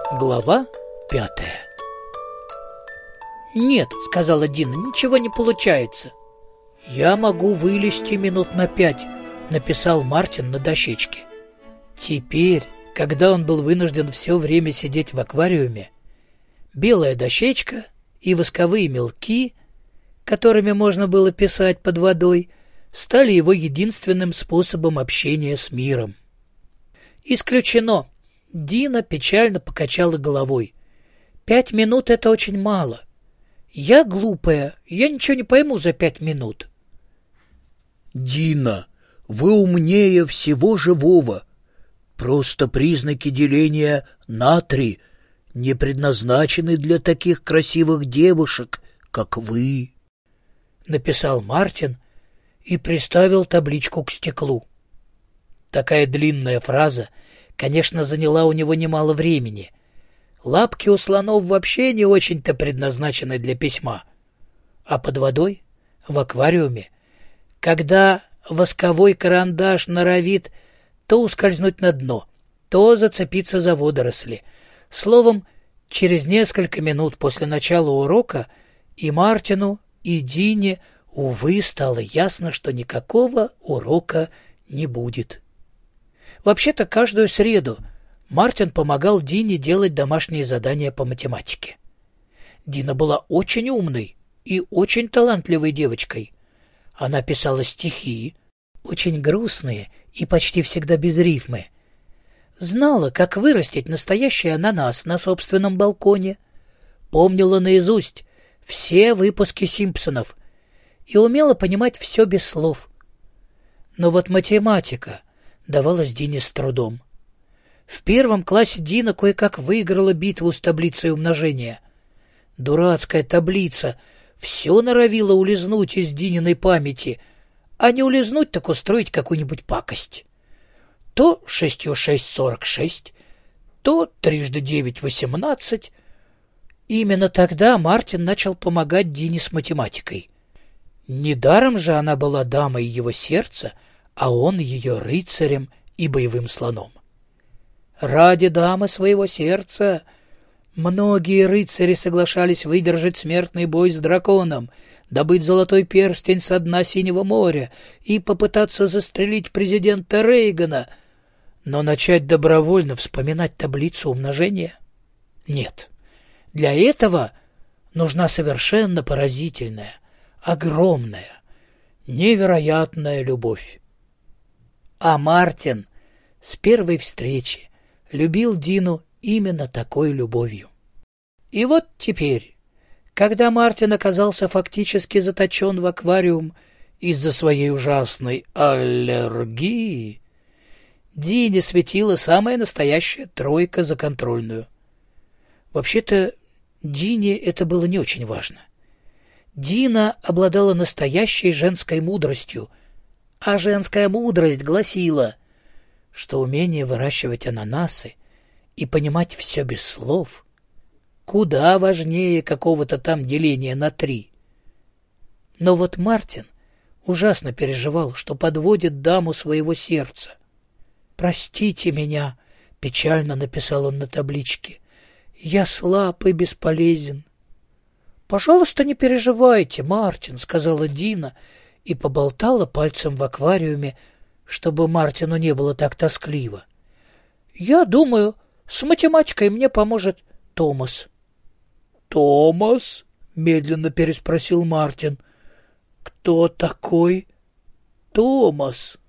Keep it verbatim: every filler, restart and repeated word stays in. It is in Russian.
Глава пятая. «Нет, — сказала Дина, — ничего не получается». «Я могу вылезти минут на пять», — написал Мартин на дощечке. Теперь, когда он был вынужден все время сидеть в аквариуме, белая дощечка и восковые мелки, которыми можно было писать под водой, стали его единственным способом общения с миром. «Исключено!» — Дина печально покачала головой. «Пять минут — это очень мало. Я глупая, я ничего не пойму за пять минут». «Дина, вы умнее всего живого. Просто признаки деления на три не предназначены для таких красивых девушек, как вы», — написал Мартин и приставил табличку к стеклу. Такая длинная фраза, конечно, заняла у него немало времени. Лапки у слонов вообще не очень-то предназначены для письма. А под водой, в аквариуме, когда восковой карандаш норовит то ускользнуть на дно, то зацепиться за водоросли. Словом, через несколько минут после начала урока и Мартину, и Дине, увы, стало ясно, что никакого урока не будет. Вообще-то каждую среду Мартин помогал Дине делать домашние задания по математике. Дина была очень умной и очень талантливой девочкой. Она писала стихи, очень грустные и почти всегда без рифмы. Знала, как вырастить настоящий ананас на собственном балконе. Помнила наизусть все выпуски «Симпсонов» и умела понимать все без слов. Но вот математика давалась Дине с трудом. В первом классе Дина кое-как выиграла битву с таблицей умножения. Дурацкая таблица все норовила улизнуть из Дининой памяти, а не улизнуть, так устроить какую-нибудь пакость. То шестью шесть сорок шесть, то трижды девять восемнадцать. Именно тогда Мартин начал помогать Дине с математикой. Недаром же она была дамой его сердца, а он ее рыцарем и боевым слоном. Ради дамы своего сердца многие рыцари соглашались выдержать смертный бой с драконом, добыть золотой перстень со дна Синего моря и попытаться застрелить президента Рейгана, но начать добровольно вспоминать таблицу умножения? Нет. Для этого нужна совершенно поразительная, огромная, невероятная любовь. А Мартин с первой встречи любил Дину именно такой любовью. И вот теперь, когда Мартин оказался фактически заточен в аквариум из-за своей ужасной аллергии, Дине светила самая настоящая тройка за контрольную. Вообще-то Дине это было не очень важно. Дина обладала настоящей женской мудростью, а женская мудрость гласила, что умение выращивать ананасы и понимать все без слов куда важнее какого-то там деления на три. Но вот Мартин ужасно переживал, что подводит даму своего сердца. «Простите меня», — печально написал он на табличке, — «я слаб и бесполезен». «Пожалуйста, не переживайте, Мартин», — сказала Дина и поболтала пальцем в аквариуме, чтобы Мартину не было так тоскливо. «Я думаю, с математикой мне поможет Томас». «Томас?» — медленно переспросил Мартин. «Кто такой Томас?»